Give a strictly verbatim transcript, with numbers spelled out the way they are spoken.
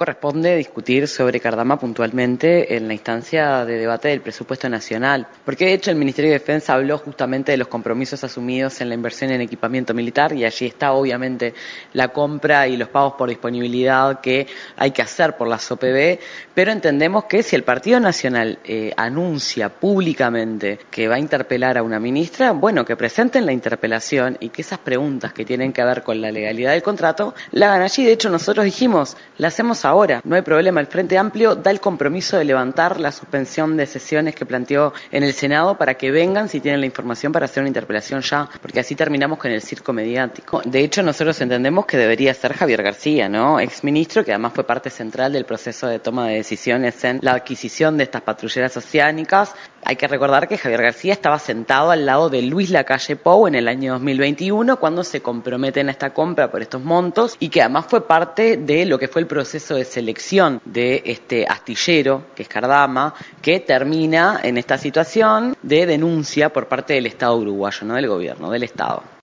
corresponde discutir sobre Cardama puntualmente en la instancia de debate del presupuesto nacional, porque de hecho el Ministerio de Defensa habló justamente de los compromisos asumidos en la inversión en equipamiento militar y allí está obviamente la compra y los pagos por disponibilidad que hay que hacer por las O P B, pero entendemos que si el Partido Nacional eh, anuncia públicamente que va a interpelar a una ministra, bueno, que presenten la interpelación y que esas preguntas que tienen que ver con la legalidad del contrato la hagan allí. De hecho, nosotros dijimos, la hacemos ahora, no hay problema. El Frente Amplio da el compromiso de levantar la suspensión de sesiones que planteó en el Senado para que vengan, si tienen la información, para hacer una interpelación ya, porque así terminamos con el circo mediático. De hecho, nosotros entendemos que debería ser Javier García, ¿no? Exministro, que además fue parte central del proceso de toma de decisiones en la adquisición de estas patrulleras oceánicas. Hay que recordar que Javier García estaba sentado al lado de Luis Lacalle Pou en el año dos mil veintiuno, cuando se comprometen a esta compra por estos montos, y que además fue parte de lo que fue el proceso de selección de este astillero, que es Cardama, que termina en esta situación de denuncia por parte del Estado uruguayo, no del gobierno, del Estado.